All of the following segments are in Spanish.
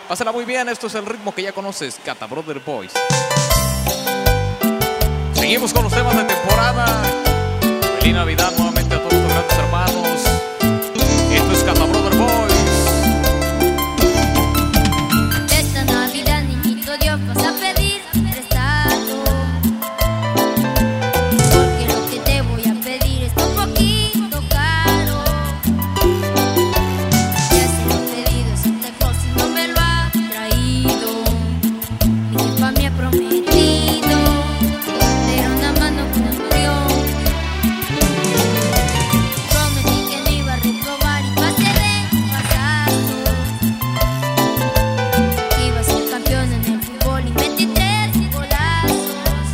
Pásala muy bien, esto es el ritmo que ya conoces, Cata Brother Boys. Seguimos con los temas de temporada. Feliz Navidad nuevamente a todos los grandes hermanos. Esto es Cata Brother Boys. Esta Navidad, niñito Dios, vas a pedir prestado, porque lo que te voy a pedir está un poquito caro. Ya se lo he pedido a Santa Claus y no me lo ha traído. Mi jefa me ha prometido, pero nada más no cumplió. Prometí que no iba a reprobar y pasé de pasazo, que iba a ser campeón en el fútbol y metí 3 golazos.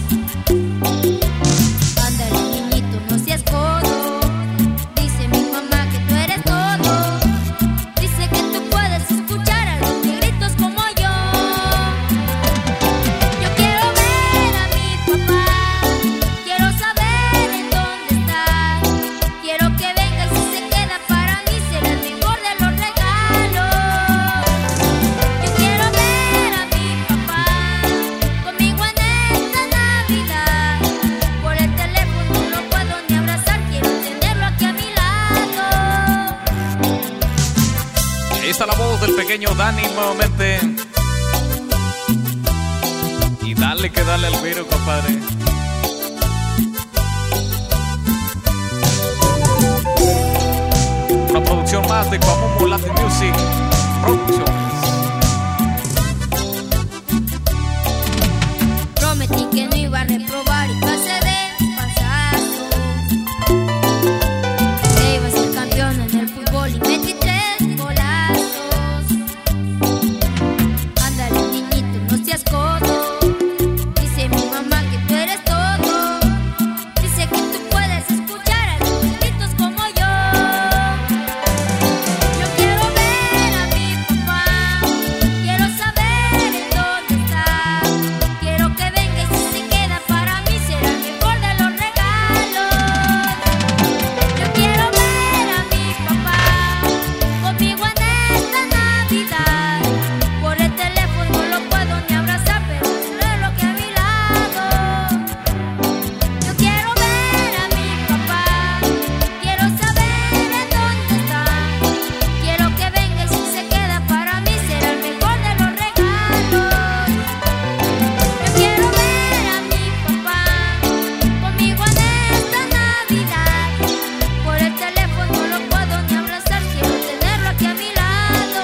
Ándale, niñito, no seas codo. Dice mi mamá que tú eres todo. Dice que tú puedes escuchar a los negritos como yo. Yo quiero ver a mi papá, quiero saber en dónde está. Quiero que venga y si se queda para mí será el mejor de los regalos. Yo quiero ver a mi papá conmigo en esta Navidad. Por el teléfono no lo puedo ni abrazar, quiero tenerlo aquí a mi lado. Ahí está la voz del pequeño Dani nuevamente. Y dale que dale al virus, compadre. Una producción más de Cuamomo Latin Music Productions. Prometí que no iba a reprobar y pasé de pasazo, que iba a ser campeón en el fútbol y metí 3 golazos. Ándale, niñito, no seas codo. Dice mi mamá que tú eres todo. Dice que tú puedes escuchar a los negritos como yo. Yo quiero ver a mi papá, quiero saber en dónde está. Quiero que venga y si se queda para mí será el mejor de los regalos. Yo quiero ver a mi papá conmigo en esta Navidad. Por el teléfono no lo puedo ni abrazar, pero tenerlo aquí a mi lado. Yo quiero ver a mi papá, quiero saber en dónde está. Quiero que venga y si se queda para mí será el mejor de los regalos. Yo quiero ver a mi papá conmigo en esta Navidad. Por el teléfono no lo puedo ni abrazar, quiero tenerlo aquí a mi lado.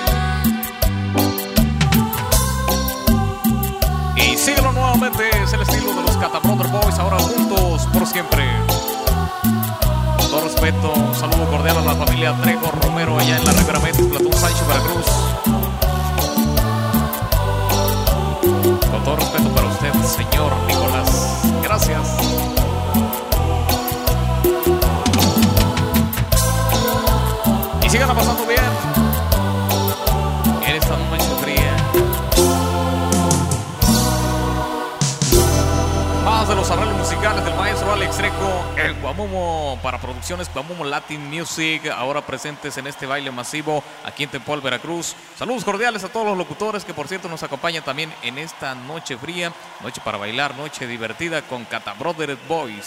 Y síguelo nuevamente, es el estilo de los Cata Brother Boys, ahora juntos por siempre. Con todo respeto, un saludo cordial a la familia Trejo Romero allá en la Ribera Métis, Platón Sancho, Veracruz. Con todo respeto para usted, señor Nicolás. Gracias. Y sigan pasando bien en esta noche fría. Más de los arreglos musicales del maestro Alex Trejo, el Cuamomo, para producciones Cuamomo Latin Music, ahora presentes en este baile masivo aquí en Tempoal, Veracruz. Saludos cordiales a todos los locutores que por cierto nos acompañan también en esta noche fría, noche para bailar, noche divertida con Cata Brother Boys.